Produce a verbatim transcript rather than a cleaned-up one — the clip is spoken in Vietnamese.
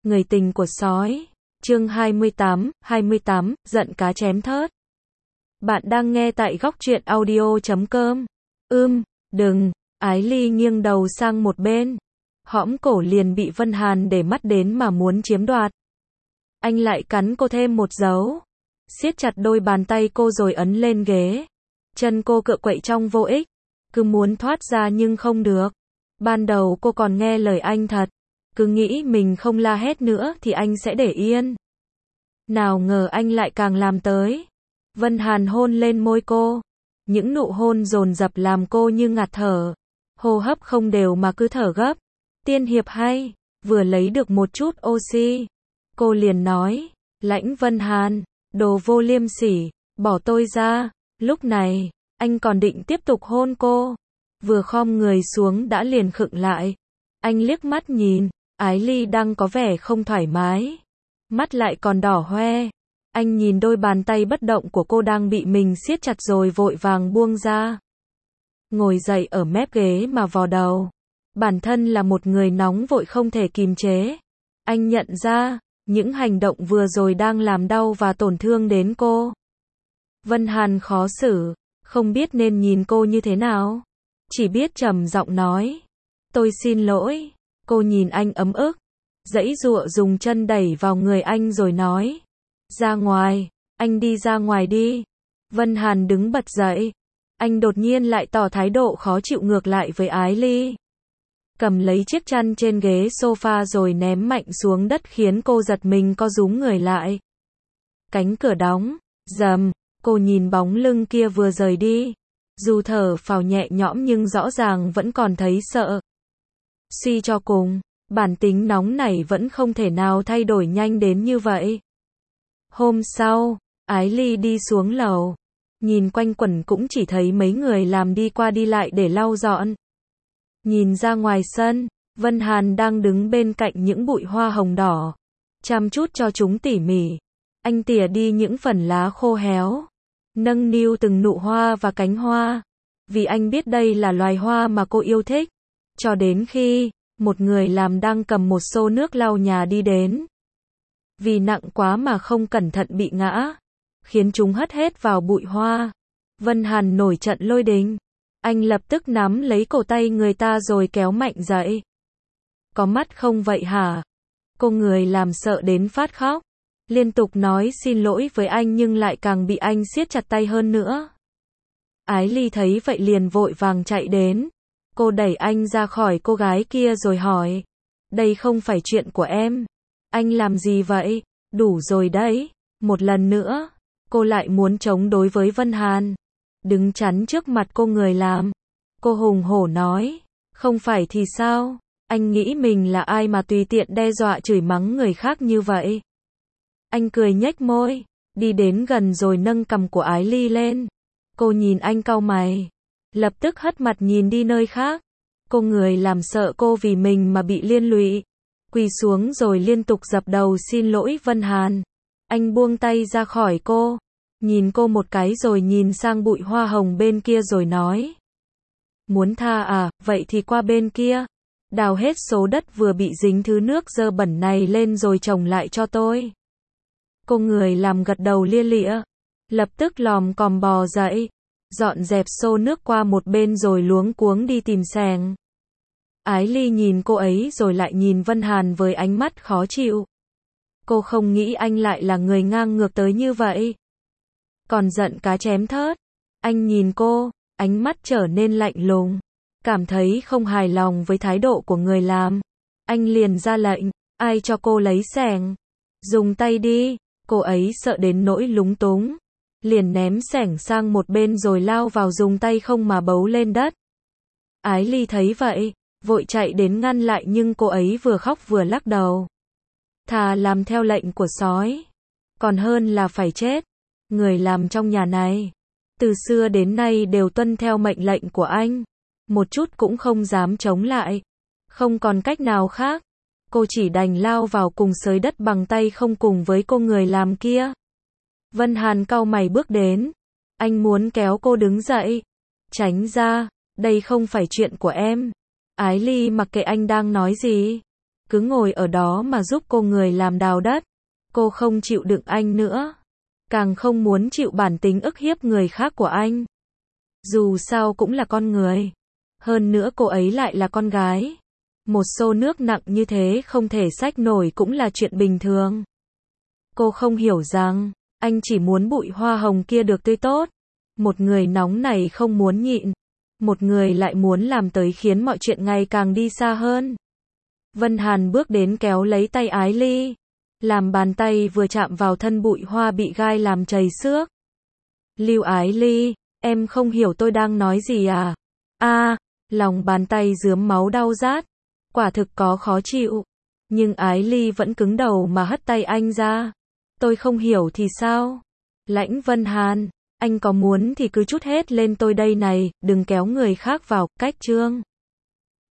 Người tình của sói. Chương hai mươi tám, hai mươi tám, giận cá chém thớt. Bạn đang nghe tại góc truyện audio chấm com. Ưm, đừng, Ái Ly nghiêng đầu sang một bên. Hõm cổ liền bị Vân Hàn để mắt đến mà muốn chiếm đoạt. Anh lại cắn cô thêm một dấu. Siết chặt đôi bàn tay cô rồi ấn lên ghế. Chân cô cựa quậy trong vô ích. Cứ muốn thoát ra nhưng không được. Ban đầu cô còn nghe lời anh thật. Cứ nghĩ mình không la hét nữa thì anh sẽ để yên. Nào ngờ anh lại càng làm tới. Vân Hàn hôn lên môi cô. Những nụ hôn dồn dập làm cô như ngạt thở. Hô hấp không đều mà cứ thở gấp. Tiên hiệp hay, vừa lấy được một chút oxy. Cô liền nói, Lãnh Vân Hàn, đồ vô liêm sỉ, bỏ tôi ra. Lúc này, anh còn định tiếp tục hôn cô. Vừa khom người xuống đã liền khựng lại. Anh liếc mắt nhìn, Ái Ly đang có vẻ không thoải mái. Mắt lại còn đỏ hoe. Anh nhìn đôi bàn tay bất động của cô đang bị mình siết chặt rồi vội vàng buông ra. Ngồi dậy ở mép ghế mà vò đầu. Bản thân là một người nóng vội không thể kìm chế. Anh nhận ra, những hành động vừa rồi đang làm đau và tổn thương đến cô. Vân Hàn khó xử, không biết nên nhìn cô như thế nào. Chỉ biết trầm giọng nói. Tôi xin lỗi. Cô nhìn anh ấm ức. Giãy giụa dùng chân đẩy vào người anh rồi nói. Ra ngoài, anh đi ra ngoài đi. Vân Hàn đứng bật dậy. Anh đột nhiên lại tỏ thái độ khó chịu ngược lại với Ái Ly. Cầm lấy chiếc chăn trên ghế sofa rồi ném mạnh xuống đất khiến cô giật mình co rúm người lại. Cánh cửa đóng, rầm, cô nhìn bóng lưng kia vừa rời đi. Dù thở phào nhẹ nhõm nhưng rõ ràng vẫn còn thấy sợ. Suy cho cùng, bản tính nóng này vẫn không thể nào thay đổi nhanh đến như vậy. Hôm sau, Ái Ly đi xuống lầu. Nhìn quanh quẩn cũng chỉ thấy mấy người làm đi qua đi lại để lau dọn. Nhìn ra ngoài sân, Vân Hàn đang đứng bên cạnh những bụi hoa hồng đỏ. Chăm chút cho chúng tỉ mỉ. Anh tỉa đi những phần lá khô héo. Nâng niu từng nụ hoa và cánh hoa. Vì anh biết đây là loài hoa mà cô yêu thích. Cho đến khi, một người làm đang cầm một xô nước lau nhà đi đến. Vì nặng quá mà không cẩn thận bị ngã. Khiến chúng hất hết vào bụi hoa. Vân Hàn nổi trận lôi đình. Anh lập tức nắm lấy cổ tay người ta rồi kéo mạnh dậy. Có mắt không vậy hả? Cô người làm sợ đến phát khóc. Liên tục nói xin lỗi với anh nhưng lại càng bị anh siết chặt tay hơn nữa. Ái Ly thấy vậy liền vội vàng chạy đến. Cô đẩy anh ra khỏi cô gái kia rồi hỏi. Đây không phải chuyện của em. Anh làm gì vậy? Đủ rồi đấy. Một lần nữa, cô lại muốn chống đối với Vân Hàn. Đứng chắn trước mặt cô người làm. Cô hùng hổ nói. Không phải thì sao? Anh nghĩ mình là ai mà tùy tiện đe dọa chửi mắng người khác như vậy? Anh cười nhếch môi. Đi đến gần rồi nâng cằm của Ái Ly lên. Cô nhìn anh cau mày. Lập tức hất mặt nhìn đi nơi khác. Cô người làm sợ cô vì mình mà bị liên lụy. Quỳ xuống rồi liên tục dập đầu xin lỗi Vân Hàn. Anh buông tay ra khỏi cô. Nhìn cô một cái rồi nhìn sang bụi hoa hồng bên kia rồi nói. Muốn tha à, vậy thì qua bên kia. Đào hết số đất vừa bị dính thứ nước dơ bẩn này lên rồi trồng lại cho tôi. Cô người làm gật đầu lia lịa. Lập tức lòm còm bò dậy. Dọn dẹp xô nước qua một bên rồi luống cuống đi tìm xẻng. Ái Ly nhìn cô ấy rồi lại nhìn Vân Hàn với ánh mắt khó chịu. Cô không nghĩ anh lại là người ngang ngược tới như vậy. Còn giận cá chém thớt. Anh nhìn cô, ánh mắt trở nên lạnh lùng. Cảm thấy không hài lòng với thái độ của người làm. Anh liền ra lệnh, ai cho cô lấy xẻng? Dùng tay đi. Cô ấy sợ đến nỗi lúng túng. Liền ném xẻng sang một bên rồi lao vào dùng tay không mà bấu lên đất. Ái Ly thấy vậy, vội chạy đến ngăn lại nhưng cô ấy vừa khóc vừa lắc đầu. Thà làm theo lệnh của sói. Còn hơn là phải chết. Người làm trong nhà này. Từ xưa đến nay đều tuân theo mệnh lệnh của anh. Một chút cũng không dám chống lại. Không còn cách nào khác. Cô chỉ đành lao vào cùng xới đất bằng tay không cùng với cô người làm kia. Vân Hàn cau mày bước đến. Anh muốn kéo cô đứng dậy. Tránh ra, đây không phải chuyện của em. Ái Ly mặc kệ anh đang nói gì. cứ ngồi ở đó mà giúp cô người làm đào đất. Cô không chịu đựng anh nữa. Càng không muốn chịu bản tính ức hiếp người khác của anh. Dù sao cũng là con người. Hơn nữa cô ấy lại là con gái. Một xô nước nặng như thế không thể xách nổi cũng là chuyện bình thường. Cô không hiểu rằng, anh chỉ muốn bụi hoa hồng kia được tươi tốt. Một người nóng này không muốn nhịn. Một người lại muốn làm tới khiến mọi chuyện ngày càng đi xa hơn. Vân Hàn bước đến kéo lấy tay Ái Ly. Làm bàn tay vừa chạm vào thân bụi hoa bị gai làm chảy xước. Lưu Ái Ly, em không hiểu tôi đang nói gì à? A, lòng bàn tay rướm máu đau rát. Quả thực có khó chịu. Nhưng Ái Ly vẫn cứng đầu mà hất tay anh ra. Tôi không hiểu thì sao? Lãnh Vân Hàn, anh có muốn thì cứ trút hết lên tôi đây này, đừng kéo người khác vào, cách Trương.